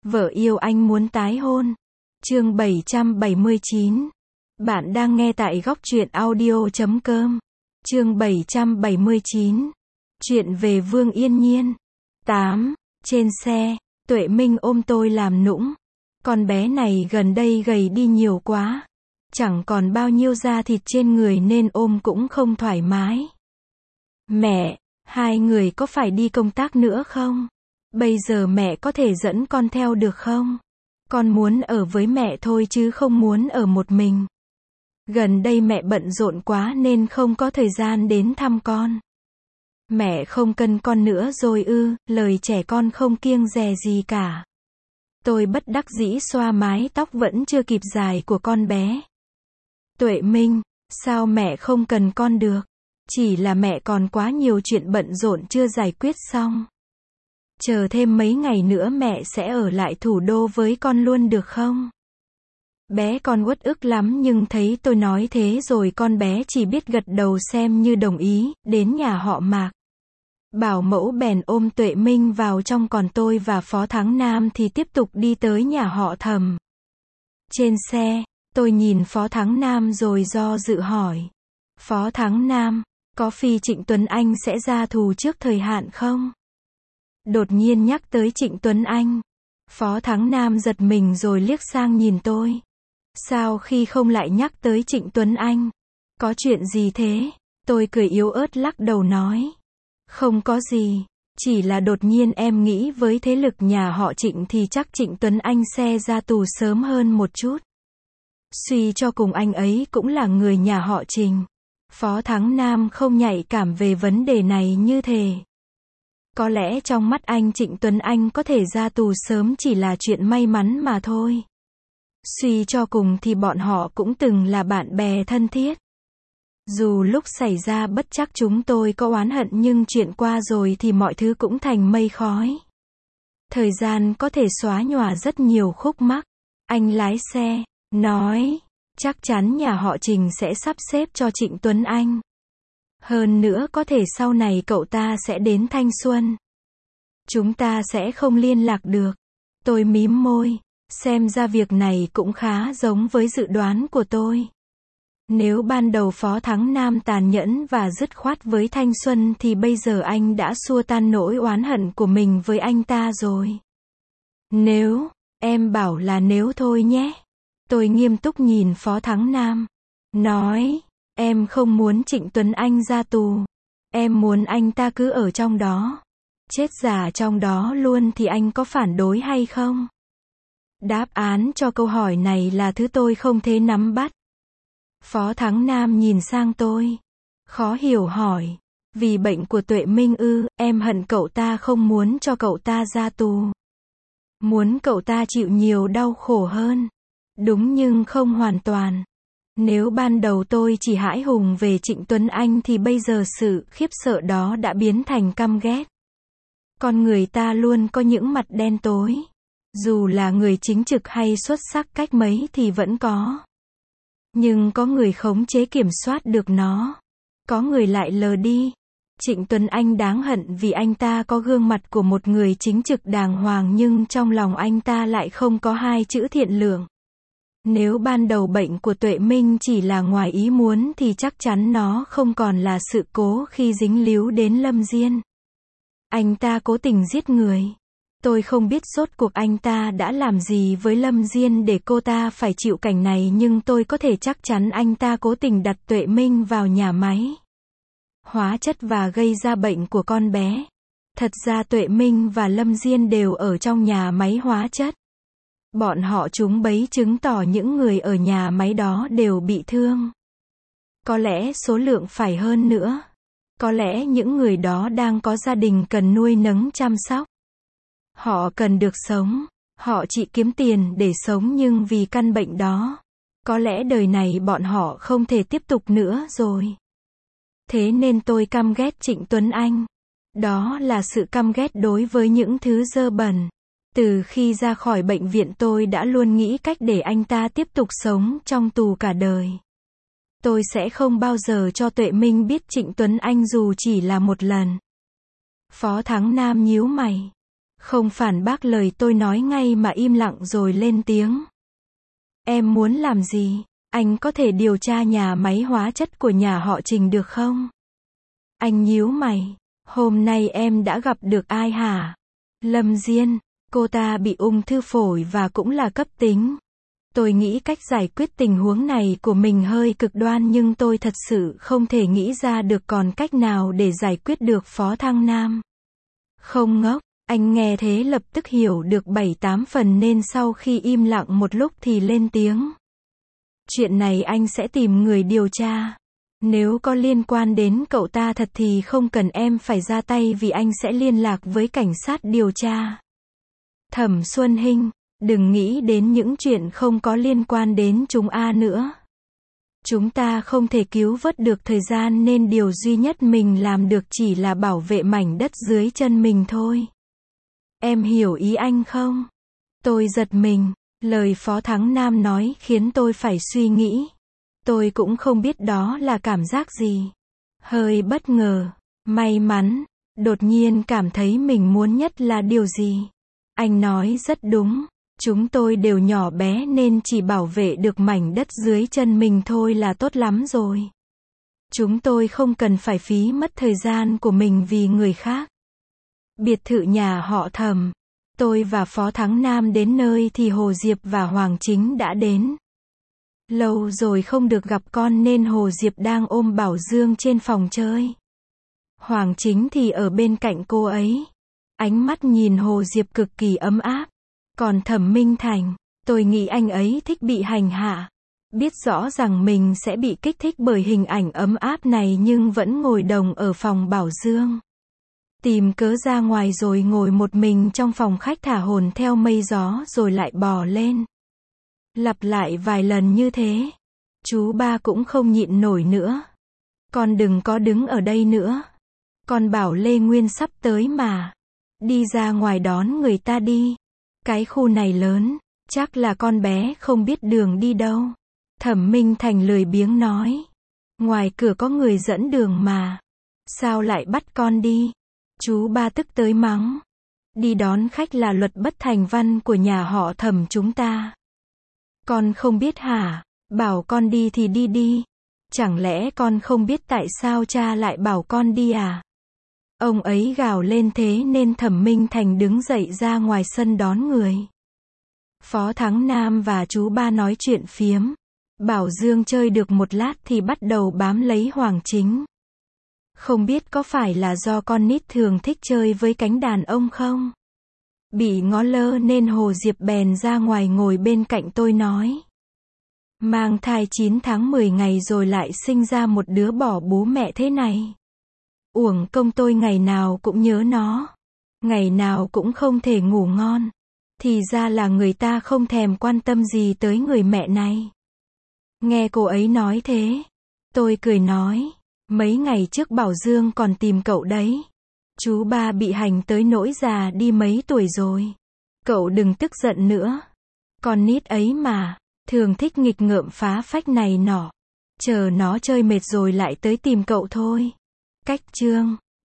Vợ yêu anh muốn tái hôn. Chương 779. Bạn đang nghe tại góc truyện audio.com. Chương 779. Chuyện về Vương Yên Nhiên. 8. Trên xe, Tuệ Minh ôm tôi làm nũng. Con bé này gần đây gầy đi nhiều quá. Chẳng còn bao nhiêu da thịt trên người nên ôm cũng không thoải mái. Mẹ, hai người có phải đi công tác nữa không? Bây giờ mẹ có thể dẫn con theo được không? Con muốn ở với mẹ thôi chứ không muốn ở một mình. Gần đây mẹ bận rộn quá nên không có thời gian đến thăm con. Mẹ không cần con nữa rồi ư? Lời trẻ con không kiêng dè gì cả. Tôi bất đắc dĩ xoa mái tóc vẫn chưa kịp dài của con bé. Tuệ Minh, sao mẹ không cần con được? Chỉ là mẹ còn quá nhiều chuyện bận rộn chưa giải quyết xong. Chờ thêm mấy ngày nữa mẹ sẽ ở lại thủ đô với con luôn được không? Bé con uất ức lắm nhưng thấy tôi nói thế rồi con bé chỉ biết gật đầu xem như đồng ý. Đến nhà họ Mạc, bảo mẫu bèn ôm Tuệ Minh vào trong, còn tôi và Phó Thắng Nam thì tiếp tục đi tới nhà họ Thẩm. Trên xe, tôi nhìn Phó Thắng Nam rồi do dự hỏi. Phó Thắng Nam, có phi Trịnh Tuấn Anh sẽ ra tù trước thời hạn không? Đột nhiên nhắc tới Trịnh Tuấn Anh, Phó Thắng Nam giật mình rồi liếc sang nhìn tôi. Sao khi không lại nhắc tới Trịnh Tuấn Anh? Có chuyện gì thế? Tôi cười yếu ớt lắc đầu nói. Không có gì, chỉ là đột nhiên em nghĩ với thế lực nhà họ Trịnh thì chắc Trịnh Tuấn Anh sẽ ra tù sớm hơn một chút. Suy cho cùng anh ấy cũng là người nhà họ Trình. Phó Thắng Nam không nhạy cảm về vấn đề này như thế. Có lẽ trong mắt anh Trịnh Tuấn Anh có thể ra tù sớm chỉ là chuyện may mắn mà thôi. Suy cho cùng thì bọn họ cũng từng là bạn bè thân thiết. Dù lúc xảy ra bất trắc chúng tôi có oán hận nhưng chuyện qua rồi thì mọi thứ cũng thành mây khói. Thời gian có thể xóa nhòa rất nhiều khúc mắc. Anh lái xe, nói, chắc chắn nhà họ Trình sẽ sắp xếp cho Trịnh Tuấn Anh. Hơn nữa có thể sau này cậu ta sẽ đến Thanh Xuân. Chúng ta sẽ không liên lạc được. Tôi mím môi, xem ra việc này cũng khá giống với dự đoán của tôi. Nếu ban đầu Phó Thắng Nam tàn nhẫn và dứt khoát với Thanh Xuân thì bây giờ anh đã xua tan nỗi oán hận của mình với anh ta rồi. Nếu, em bảo là nếu thôi nhé. Tôi nghiêm túc nhìn Phó Thắng Nam, nói, em không muốn Trịnh Tuấn Anh ra tù. Em muốn anh ta cứ ở trong đó. Chết già trong đó luôn thì anh có phản đối hay không? Đáp án cho câu hỏi này là thứ tôi không thể nắm bắt. Phó Thắng Nam nhìn sang tôi, khó hiểu hỏi, vì bệnh của Tuệ Minh ư? Em hận cậu ta không muốn cho cậu ta ra tù. Muốn cậu ta chịu nhiều đau khổ hơn. Đúng nhưng không hoàn toàn. Nếu ban đầu tôi chỉ hãi hùng về Trịnh Tuấn Anh thì bây giờ sự khiếp sợ đó đã biến thành căm ghét. Con người ta luôn có những mặt đen tối. Dù là người chính trực hay xuất sắc cách mấy thì vẫn có. Nhưng có người khống chế kiểm soát được nó. Có người lại lờ đi. Trịnh Tuấn Anh đáng hận vì anh ta có gương mặt của một người chính trực đàng hoàng nhưng trong lòng anh ta lại không có hai chữ thiện lương. Nếu ban đầu bệnh của Tuệ Minh chỉ là ngoài ý muốn thì chắc chắn nó không còn là sự cố khi dính líu đến Lâm Diên. Anh ta cố tình giết người. Tôi không biết rốt cuộc anh ta đã làm gì với Lâm Diên để cô ta phải chịu cảnh này nhưng tôi có thể chắc chắn anh ta cố tình đặt Tuệ Minh vào nhà máy hóa chất và gây ra bệnh của con bé. Thật ra Tuệ Minh và Lâm Diên đều ở trong nhà máy hóa chất. Bọn họ trúng bẫy chứng tỏ những người ở nhà máy đó đều bị thương. Có lẽ số lượng phải hơn nữa. Có lẽ những người đó đang có gia đình cần nuôi nấng chăm sóc. Họ cần được sống. Họ chỉ kiếm tiền để sống nhưng vì căn bệnh đó. Có lẽ đời này bọn họ không thể tiếp tục nữa rồi. Thế nên tôi căm ghét Trịnh Tuấn Anh. Đó là sự căm ghét đối với những thứ dơ bẩn. Từ khi ra khỏi bệnh viện tôi đã luôn nghĩ cách để anh ta tiếp tục sống trong tù cả đời. Tôi sẽ không bao giờ cho Tuệ Minh biết Trịnh Tuấn Anh dù chỉ là một lần. Phó Thắng Nam nhíu mày. Không phản bác lời tôi nói ngay mà im lặng rồi lên tiếng. Em muốn làm gì? Anh có thể điều tra nhà máy hóa chất của nhà họ Trình được không? Anh nhíu mày. Hôm nay em đã gặp được ai hả? Lâm Diên. Cô ta bị ung thư phổi và cũng là cấp tính. Tôi nghĩ cách giải quyết tình huống này của mình hơi cực đoan nhưng tôi thật sự không thể nghĩ ra được còn cách nào để giải quyết được Phó Thăng Nam. Không ngốc, anh nghe thế lập tức hiểu được 7-8 phần nên sau khi im lặng một lúc thì lên tiếng. Chuyện này anh sẽ tìm người điều tra. Nếu có liên quan đến cậu ta thật thì không cần em phải ra tay vì anh sẽ liên lạc với cảnh sát điều tra. Thẩm Xuân Hinh, đừng nghĩ đến những chuyện không có liên quan đến chúng nữa. Chúng ta không thể cứu vớt được thời gian nên điều duy nhất mình làm được chỉ là bảo vệ mảnh đất dưới chân mình thôi. Em hiểu ý anh không? Tôi giật mình, lời Phó Thắng Nam nói khiến tôi phải suy nghĩ. Tôi cũng không biết đó là cảm giác gì. Hơi bất ngờ, may mắn, đột nhiên cảm thấy mình muốn nhất là điều gì. Anh nói rất đúng, chúng tôi đều nhỏ bé nên chỉ bảo vệ được mảnh đất dưới chân mình thôi là tốt lắm rồi. Chúng tôi không cần phải phí mất thời gian của mình vì người khác. Biệt thự nhà họ Thẩm. Tôi và Phó Thắng Nam đến nơi thì Hồ Diệp và Hoàng Chính đã đến. Lâu rồi không được gặp con nên Hồ Diệp đang ôm Bảo Dương trên phòng chơi. Hoàng Chính thì ở bên cạnh cô ấy. Ánh mắt nhìn Hồ Diệp cực kỳ ấm áp. Còn Thẩm Minh Thành, tôi nghĩ anh ấy thích bị hành hạ. Biết rõ rằng mình sẽ bị kích thích bởi hình ảnh ấm áp này nhưng vẫn ngồi đồng ở phòng Bảo Dương. Tìm cớ ra ngoài rồi ngồi một mình trong phòng khách thả hồn theo mây gió rồi lại bò lên. Lặp lại vài lần như thế. Chú ba cũng không nhịn nổi nữa. Con đừng có đứng ở đây nữa. Con bảo Lê Nguyên sắp tới mà. Đi ra ngoài đón người ta đi. Cái khu này lớn, chắc là con bé không biết đường đi đâu. Thẩm Minh Thành lười biếng nói. Ngoài cửa có người dẫn đường mà. Sao lại bắt con đi? Chú ba tức tới mắng. Đi đón khách là luật bất thành văn của nhà họ Thẩm chúng ta. Con không biết hả? Bảo con đi thì đi đi. Chẳng lẽ con không biết tại sao cha lại bảo con đi à? Ông ấy gào lên thế nên Thẩm Minh Thành đứng dậy ra ngoài sân đón người. Phó Thắng Nam và chú ba nói chuyện phiếm. Bảo Dương chơi được một lát thì bắt đầu bám lấy Hoàng Chính. Không biết có phải là do con nít thường thích chơi với cánh đàn ông không? Bị ngó lơ nên Hồ Diệp bèn ra ngoài ngồi bên cạnh tôi nói. Mang thai 9 tháng 10 ngày rồi lại sinh ra một đứa bỏ bú mẹ thế này. Uổng công tôi ngày nào cũng nhớ nó. Ngày nào cũng không thể ngủ ngon. Thì ra là người ta không thèm quan tâm gì tới người mẹ này. Nghe cô ấy nói thế. Tôi cười nói. Mấy ngày trước Bảo Dương còn tìm cậu đấy. Chú ba bị hành tới nỗi già đi mấy tuổi rồi. Cậu đừng tức giận nữa. Con nít ấy mà. Thường thích nghịch ngợm phá phách này nọ. Chờ nó chơi mệt rồi lại tới tìm cậu thôi. Cách chương